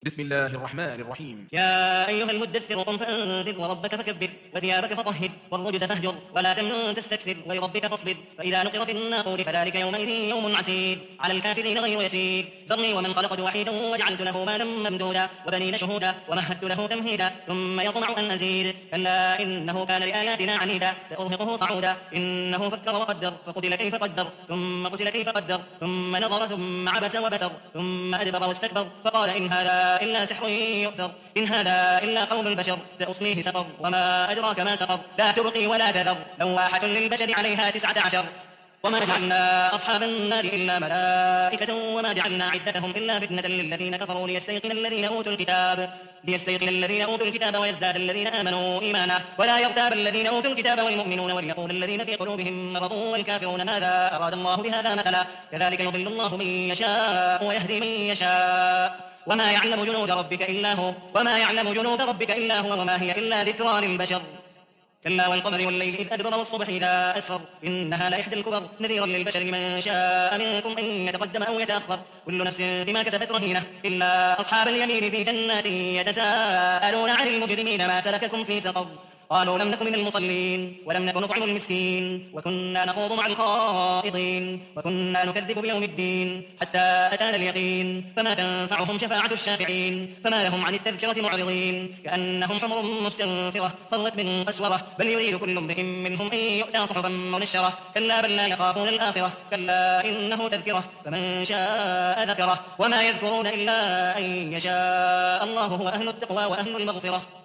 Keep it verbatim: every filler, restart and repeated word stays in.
بسم الله الرحمن الرحيم. يا أيها المدثر قم فأنذر وربك فكبر وثيابك فطهر والرجز فاهجر ولا تمنن تستكثر ولربك فاصبر فإذا نقر في الناقور فذلك يومئذ يوم عسير على الكافرين غير يسير ذرني ومن خلقت وحيدا وجعلت له مالا ممدودا وبنين شهودا ومهدت له تمهيدا ثم يطمع أن أزيد كلا إنه كان لآياتنا عنيدا سأرهقه صعودا إنه فكر وقدر فقتل كيف قدر ثم قتل كيف قدر ثم نظر ثم عبس وبسر ثم أدبر واستكبر فقال إن هذا إلا سحر يؤثر إن هذا إلا قول البشر سأصليه سقر وما أدراك ما سقر لا تبقي ولا تذر لواحة للبشر عليها تسعة عشر وما جعلنا أصحاب النار إلا ملائكة وما جعلنا عدتهم إلا فتنة للذين كفروا ليستيقن الذين أوتوا الكتاب ليستيقن الذين أوتوا الكتاب ويزداد الذين آمنوا إيمانا ولا يغتاب الذين أوتوا الكتاب والمؤمنون وليقول الذين في قلوبهم مرض والكافرون ماذا أراد الله بهذا مثلا كذلك يضل الله من يشاء ويهدي من يشاء وما يعلم جنود ربك إلا هو وما يعلم جنود ربك إلا هو وما هي إلا ذكرى للبشر كلا والقمر والليل إذ أدبر والصبح إذا أسفر إنها لإحدى الكبر نذيرا للبشر من شاء منكم أن يتقدم أو يتأخر كل نفس بما كسبت رهينة إلا أصحاب اليمين في جنات يتساءلون عن المجرمين ما سلككم في سقر قالوا لم نكن من المصلين ولم نكن نطعم المسكين وكنا نخوض مع الخائضين وكنا نكذب بيوم الدين حتى أتانا اليقين فما تنفعهم شفاعة الشافعين فما لهم عن التذكرة معرضين كأنهم حمر مستنفرة فرت من قسورة بل يريد كل امرئ منهم أن يؤتى صحفا منشرة كلا بل لا يخافون الآخرة كلا إنه تذكرة فمن شاء ذكره وما يذكرون إلا أن يشاء الله هو أهل التقوى وأهل المغفرة.